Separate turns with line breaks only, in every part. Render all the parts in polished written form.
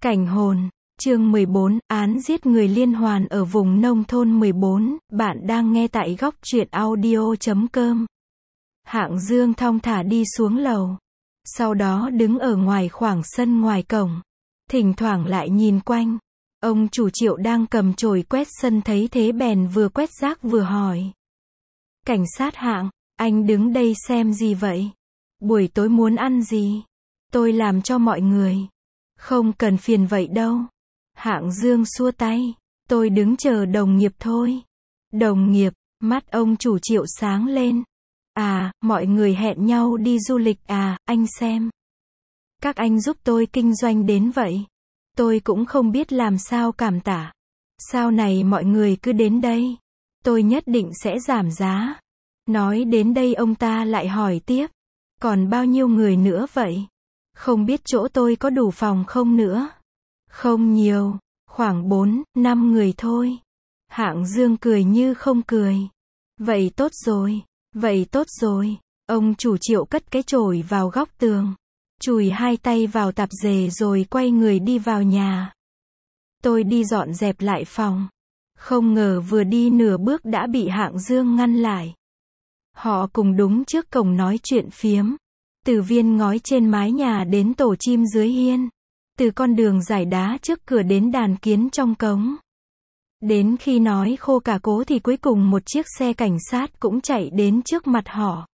Cảnh hồn, chương 14, án giết người liên hoàn ở vùng nông thôn 14, bạn đang nghe tại góc truyện audio.com. Hạng Dương thong thả đi xuống lầu. Sau đó đứng ở ngoài khoảng sân ngoài cổng. Thỉnh thoảng lại nhìn quanh. Ông chủ Triệu đang cầm chổi quét sân thấy thế bèn vừa quét rác vừa hỏi. Cảnh sát Hạng, anh đứng đây xem gì vậy? Buổi tối muốn ăn gì? Tôi làm cho mọi người. Không cần phiền vậy đâu. Hạng Dương xua tay. Tôi đứng chờ đồng nghiệp thôi. Đồng nghiệp, mắt ông chủ Triệu sáng lên. À, mọi người hẹn nhau đi du lịch à, anh xem. Các anh giúp tôi kinh doanh đến vậy. Tôi cũng không biết làm sao cảm tạ. Sau này mọi người cứ đến đây. Tôi nhất định sẽ giảm giá. Nói đến đây ông ta lại hỏi tiếp. Còn bao nhiêu người nữa vậy? Không biết chỗ tôi có đủ phòng không nữa? Không nhiều, khoảng 4-5 người thôi. Hạng Dương cười như không cười. Vậy tốt rồi, vậy tốt rồi. Ông chủ Triệu cất cái chổi vào góc tường. Chùi hai tay vào tạp dề rồi quay người đi vào nhà. Tôi đi dọn dẹp lại phòng. Không ngờ vừa đi nửa bước đã bị Hạng Dương ngăn lại. Họ cùng đúng trước cổng nói chuyện phiếm. Từ viên ngói trên mái nhà đến tổ chim dưới hiên. Từ con đường giải đá trước cửa đến đàn kiến trong cống. Đến khi nói khô cả cố thì cuối cùng một chiếc xe cảnh sát cũng chạy đến trước mặt họ.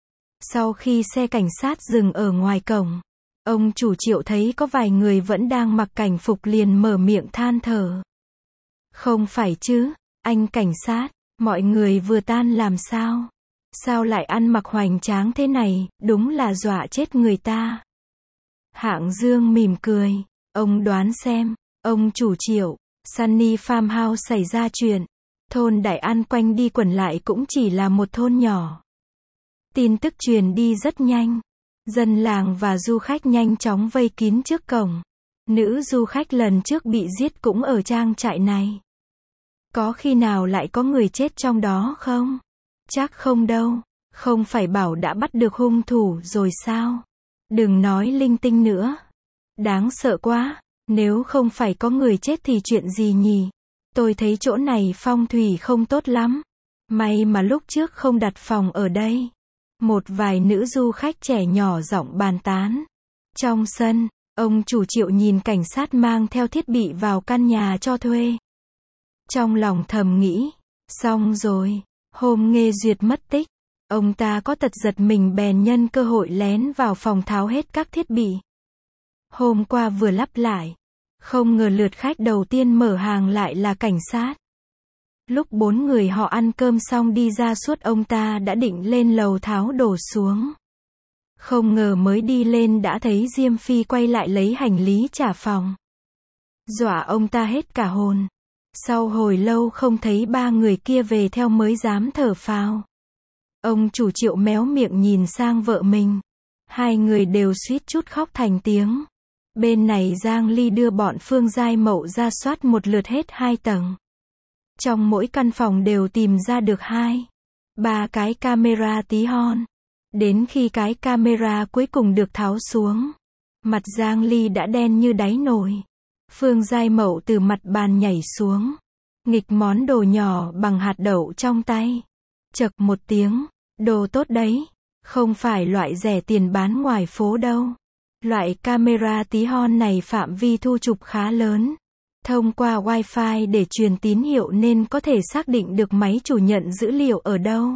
Sau khi xe cảnh sát dừng ở ngoài cổng, ông chủ Triệu thấy có vài người vẫn đang mặc cảnh phục liền mở miệng than thở. Không phải chứ, anh cảnh sát, mọi người vừa tan làm sao? Sao lại ăn mặc hoành tráng thế này, đúng là dọa chết người ta. Hạng Dương mỉm cười, ông đoán xem, ông chủ Triệu, Sunny Farmhouse xảy ra chuyện. Thôn Đại An quanh đi quẩn lại cũng chỉ là một thôn nhỏ. Tin tức truyền đi rất nhanh. Dân làng và du khách nhanh chóng vây kín trước cổng. Nữ du khách lần trước bị giết cũng ở trang trại này. Có khi nào lại có người chết trong đó không? Chắc không đâu. Không phải bảo đã bắt được hung thủ rồi sao? Đừng nói linh tinh nữa. Đáng sợ quá. Nếu không phải có người chết thì chuyện gì nhỉ? Tôi thấy chỗ này phong thủy không tốt lắm. May mà lúc trước không đặt phòng ở đây. Một vài nữ du khách trẻ nhỏ giọng bàn tán. Trong sân, ông chủ Triệu nhìn cảnh sát mang theo thiết bị vào căn nhà cho thuê. Trong lòng thầm nghĩ, xong rồi, hôm Nghê Duyệt mất tích, ông ta có tật giật mình bèn nhân cơ hội lén vào phòng tháo hết các thiết bị. Hôm qua vừa lắp lại, không ngờ lượt khách đầu tiên mở hàng lại là cảnh sát. Lúc 4 người họ ăn cơm xong đi ra suốt ông ta đã định lên lầu tháo đồ xuống. Không ngờ mới đi lên đã thấy Diêm Phi quay lại lấy hành lý trả phòng. Dọa ông ta hết cả hồn. Sau hồi lâu không thấy 3 người kia về theo mới dám thở phào. Ông chủ Triệu méo miệng nhìn sang vợ mình. Hai người đều suýt chút khóc thành tiếng. Bên này Giang Ly đưa bọn Phương Giai Mậu ra soát một lượt hết 2 tầng. Trong mỗi căn phòng đều tìm ra được 2-3 cái camera tí hon. Đến khi cái camera cuối cùng được tháo xuống, mặt Giang Ly đã đen như đáy nồi. Phương Giai Mậu từ mặt bàn nhảy xuống, nghịch món đồ nhỏ bằng hạt đậu trong tay. Chậc một tiếng, đồ tốt đấy, không phải loại rẻ tiền bán ngoài phố đâu. Loại camera tí hon này phạm vi thu chụp khá lớn. Thông qua Wi-Fi để truyền tín hiệu nên có thể xác định được máy chủ nhận dữ liệu ở đâu.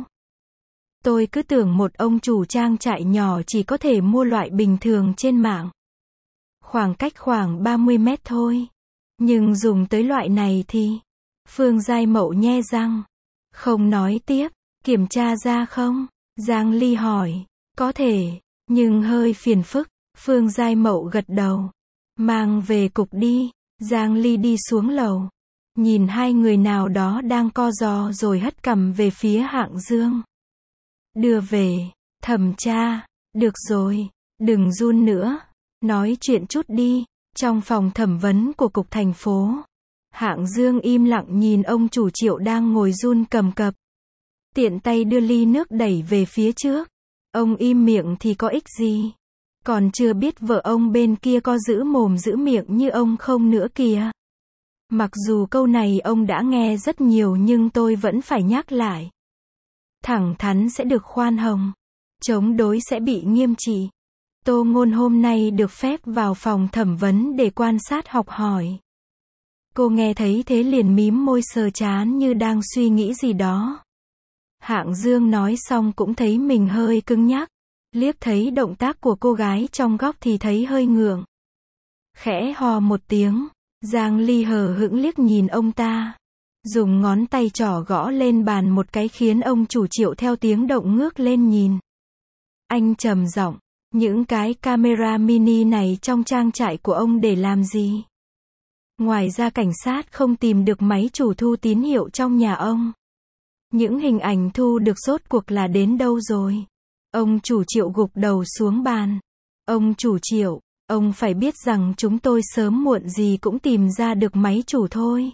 Tôi cứ tưởng một ông chủ trang trại nhỏ chỉ có thể mua loại bình thường trên mạng. Khoảng cách khoảng 30 mét thôi. Nhưng dùng tới loại này thì... Phương Giai Mậu nhe răng. Không nói tiếp. Kiểm tra ra không? Giang Ly hỏi. Có thể. Nhưng hơi phiền phức. Phương Giai Mậu gật đầu. Mang về cục đi. Giang Ly đi xuống lầu. Nhìn hai người nào đó đang co giò rồi hất cằm về phía Hạng Dương. Đưa về. Thẩm tra. Được rồi. Đừng run nữa. Nói chuyện chút đi. Trong phòng thẩm vấn của cục thành phố. Hạng Dương im lặng nhìn ông chủ Triệu đang ngồi run cầm cập. Tiện tay đưa ly nước đẩy về phía trước. Ông im miệng thì có ích gì? Còn chưa biết vợ ông bên kia có giữ mồm giữ miệng như ông không nữa kìa. Mặc dù câu này ông đã nghe rất nhiều nhưng tôi vẫn phải nhắc lại. Thẳng thắn sẽ được khoan hồng. Chống đối sẽ bị nghiêm trị. Tô Ngôn hôm nay được phép vào phòng thẩm vấn để quan sát học hỏi. Cô nghe thấy thế liền mím môi sờ trán như đang suy nghĩ gì đó. Hạng Dương nói xong cũng thấy mình hơi cứng nhắc. Liếc thấy động tác của cô gái trong góc thì thấy hơi ngượng. Khẽ hò một tiếng, Giang Ly hờ hững liếc nhìn ông ta. Dùng ngón tay trỏ gõ lên bàn một cái khiến ông chủ Triệu theo tiếng động ngước lên nhìn. Anh trầm giọng, những cái camera mini này trong trang trại của ông để làm gì? Ngoài ra cảnh sát không tìm được máy chủ thu tín hiệu trong nhà ông. Những hình ảnh thu được rốt cuộc là đến đâu rồi? Ông chủ Triệu gục đầu xuống bàn. Ông chủ Triệu, ông phải biết rằng chúng tôi sớm muộn gì cũng tìm ra được máy chủ thôi.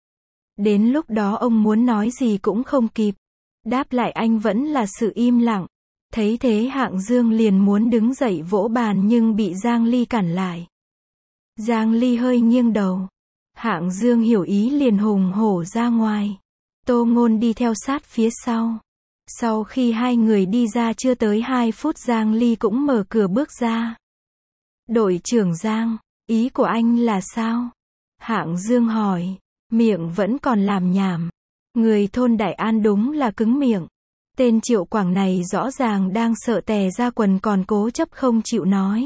Đến lúc đó ông muốn nói gì cũng không kịp. Đáp lại anh vẫn là sự im lặng. Thấy thế Hạng Dương liền muốn đứng dậy vỗ bàn nhưng bị Giang Ly cản lại. Giang Ly hơi nghiêng đầu. Hạng Dương hiểu ý liền hùng hổ ra ngoài. Tô Ngôn đi theo sát phía sau. Sau khi hai người đi ra chưa tới 2 phút Giang Ly cũng mở cửa bước ra. Đội trưởng Giang, ý của anh là sao? Hạng Dương hỏi, miệng vẫn còn làm nhảm. Người thôn Đại An đúng là cứng miệng. Tên Triệu Quảng này rõ ràng đang sợ tè ra quần còn cố chấp không chịu nói.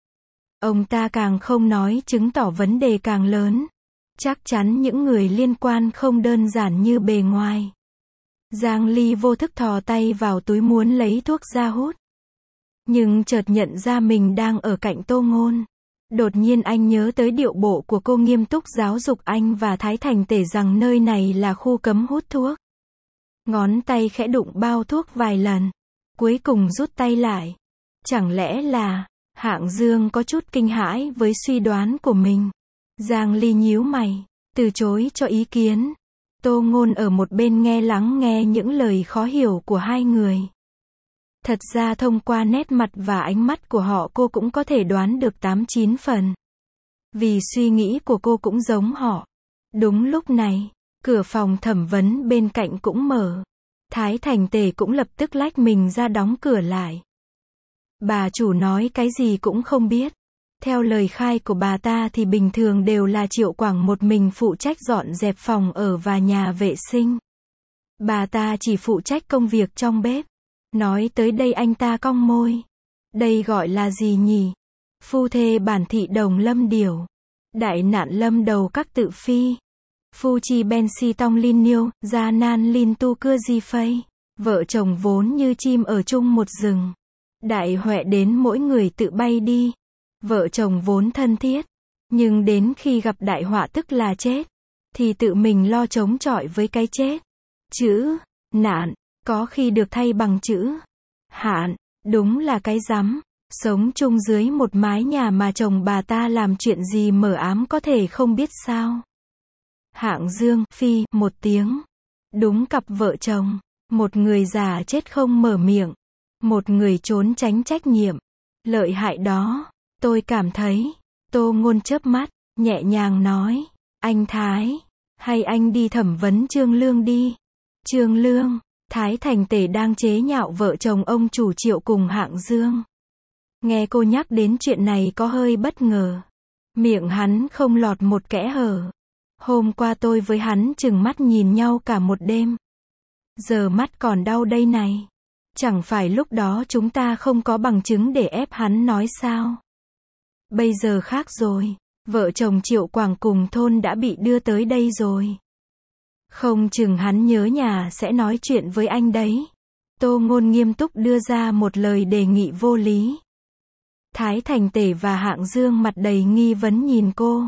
Ông ta càng không nói chứng tỏ vấn đề càng lớn. Chắc chắn những người liên quan không đơn giản như bề ngoài. Giang Ly vô thức thò tay vào túi muốn lấy thuốc ra hút. Nhưng chợt nhận ra mình đang ở cạnh Tô Ngôn. Đột nhiên anh nhớ tới điệu bộ của cô nghiêm túc giáo dục anh và Thái Thành Tể rằng nơi này là khu cấm hút thuốc. Ngón tay khẽ đụng bao thuốc vài lần. Cuối cùng rút tay lại. Chẳng lẽ là, Hạng Dương có chút kinh hãi với suy đoán của mình. Giang Ly nhíu mày, từ chối cho ý kiến. Tô Ngôn ở một bên lắng nghe những lời khó hiểu của hai người. Thật ra thông qua nét mặt và ánh mắt của họ cô cũng có thể đoán được 8-9 phần. Vì suy nghĩ của cô cũng giống họ. Đúng lúc này, cửa phòng thẩm vấn bên cạnh cũng mở. Thái Thành Tể cũng lập tức lách mình ra đóng cửa lại. Bà chủ nói cái gì cũng không biết. Theo lời khai của bà ta thì bình thường đều là Triệu Quảng một mình phụ trách dọn dẹp phòng ở và nhà vệ sinh. Bà ta chỉ phụ trách công việc trong bếp. Nói tới đây anh ta cong môi. Đây gọi là gì nhỉ? Phu thê bản thị đồng lâm điểu. Đại nạn lâm đầu các tự phi. Phu chi ben si tong linh niêu, gia nan linh tu cưa di phây. Vợ chồng vốn như chim ở chung một rừng. Đại huệ đến mỗi người tự bay đi. Vợ chồng vốn thân thiết. Nhưng đến khi gặp đại họa tức là chết. Thì tự mình lo chống chọi với cái chết. Chữ nạn có khi được thay bằng chữ hạn. Đúng là cái rắm. Sống chung dưới một mái nhà mà chồng bà ta làm chuyện gì mờ ám có thể không biết sao. Hạng Dương phi một tiếng. Đúng cặp vợ chồng. Một người già chết không mở miệng. Một người trốn tránh trách nhiệm. Lợi hại đó. Tôi cảm thấy. Tô Ngôn chớp mắt, nhẹ nhàng nói. Anh Thái. Hay anh đi thẩm vấn Trương Lương đi. Trương Lương. Thái Thành Tể đang chế nhạo vợ chồng ông chủ Triệu cùng Hạng Dương. Nghe cô nhắc đến chuyện này có hơi bất ngờ. Miệng hắn không lọt một kẽ hở. Hôm qua tôi với hắn chừng mắt nhìn nhau cả một đêm. Giờ mắt còn đau đây này. Chẳng phải lúc đó chúng ta không có bằng chứng để ép hắn nói sao? Bây giờ khác rồi. Vợ chồng Triệu Quảng cùng thôn đã bị đưa tới đây rồi. Không chừng hắn nhớ nhà sẽ nói chuyện với anh đấy. Tô Ngôn nghiêm túc đưa ra một lời đề nghị vô lý. Thái Thành Tể và Hạng Dương mặt đầy nghi vấn nhìn cô.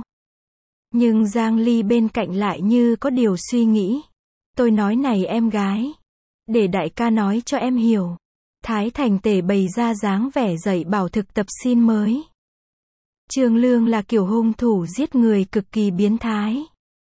Nhưng Giang Ly bên cạnh lại như có điều suy nghĩ. Tôi nói này em gái. Để đại ca nói cho em hiểu. Thái Thành Tể bày ra dáng vẻ dạy bảo thực tập xin mới. Trương Lương là kiểu hung thủ giết người cực kỳ biến thái.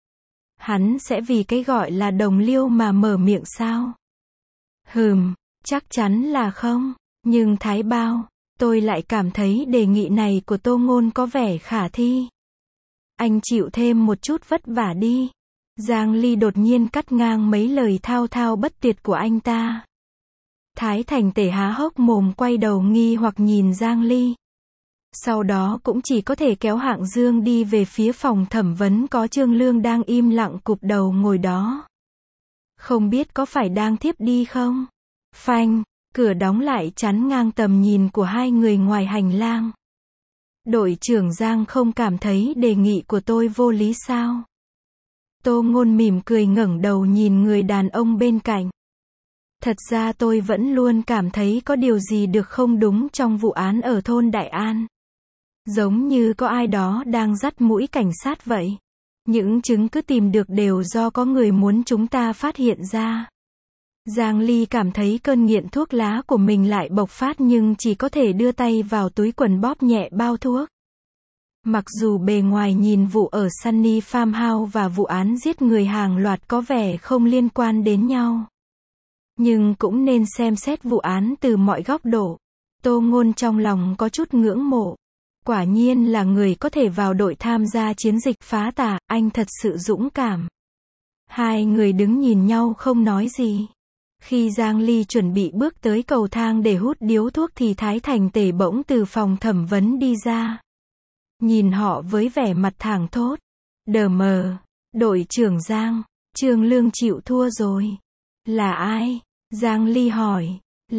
Hắn sẽ vì cái gọi là đồng liêu mà mở miệng sao? Chắc chắn là không. Nhưng Thái bao, Tôi lại cảm thấy đề nghị này của Tô Ngôn có vẻ khả thi. Anh chịu thêm một chút vất vả đi. Giang Ly đột nhiên cắt ngang mấy lời thao thao bất tuyệt của anh ta. Thái Thành Tể há hốc mồm quay đầu nghi hoặc nhìn Giang Ly. Sau đó cũng chỉ có thể kéo Hạng Dương đi về phía phòng thẩm vấn có Trương Lương đang im lặng cụp đầu ngồi đó. Không biết có phải đang thiếp đi không? Phanh, cửa đóng lại chắn ngang tầm nhìn của hai người ngoài hành lang. Đội trưởng Giang không cảm thấy đề nghị của tôi vô lý sao? Tô Ngôn mỉm cười ngẩng đầu nhìn người đàn ông bên cạnh. Thật ra tôi vẫn luôn cảm thấy có điều gì được không đúng trong vụ án ở thôn Đại An. Giống như có ai đó đang dắt mũi cảnh sát vậy. Những chứng cứ tìm được đều do có người muốn chúng ta phát hiện ra. Giang Ly cảm thấy cơn nghiện thuốc lá của mình lại bộc phát nhưng chỉ có thể đưa tay vào túi quần bóp nhẹ bao thuốc. Mặc dù bề ngoài nhìn vụ ở Sunny Farmhouse và vụ án giết người hàng loạt có vẻ không liên quan đến nhau. Nhưng cũng nên xem xét vụ án từ mọi góc độ. Tô Ngôn trong lòng có chút ngưỡng mộ. Quả nhiên là người có thể vào đội tham gia chiến dịch phá tà, anh thật sự dũng cảm. Hai người đứng nhìn nhau không nói gì. Khi Giang Ly chuẩn bị bước tới cầu thang để hút điếu thuốc thì Thái Thành Tể bỗng từ phòng thẩm vấn đi ra. Nhìn họ với vẻ mặt thảng thốt. Đờ mờ, đội trưởng Giang, Trương Lương chịu thua rồi. Là ai? Giang Ly hỏi.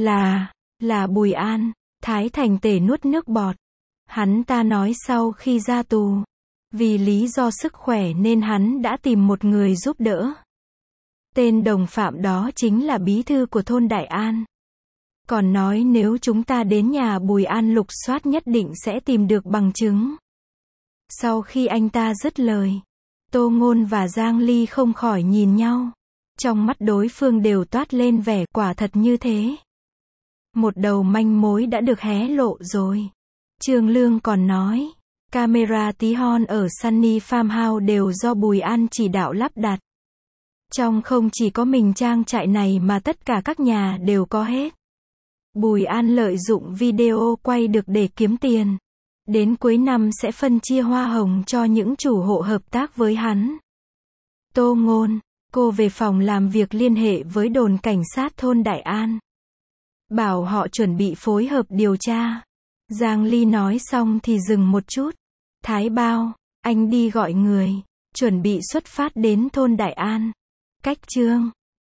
Là Bùi An. Thái Thành Tể nuốt nước bọt. Hắn ta nói sau khi ra tù, vì lý do sức khỏe nên hắn đã tìm một người giúp đỡ. Tên đồng phạm đó chính là bí thư của thôn Đại An. Còn nói nếu chúng ta đến nhà Bùi An lục soát nhất định sẽ tìm được bằng chứng. Sau khi anh ta dứt lời, Tô Ngôn và Giang Ly không khỏi nhìn nhau. Trong mắt đối phương đều toát lên vẻ quả thật như thế. Một đầu manh mối đã được hé lộ rồi. Trương Lương còn nói, camera tí hon ở Sunny Farmhouse đều do Bùi An chỉ đạo lắp đặt. Trong không chỉ có mình trang trại này mà tất cả các nhà đều có hết. Bùi An lợi dụng video quay được để kiếm tiền. Đến cuối năm sẽ phân chia hoa hồng cho những chủ hộ hợp tác với hắn. Tô Ngôn, cô về phòng làm việc liên hệ với đồn cảnh sát thôn Đại An. Bảo họ chuẩn bị phối hợp điều tra. Giang Ly nói xong thì dừng một chút. Thái Bao, anh đi gọi người, chuẩn bị xuất phát đến thôn Đại An. Cách Trương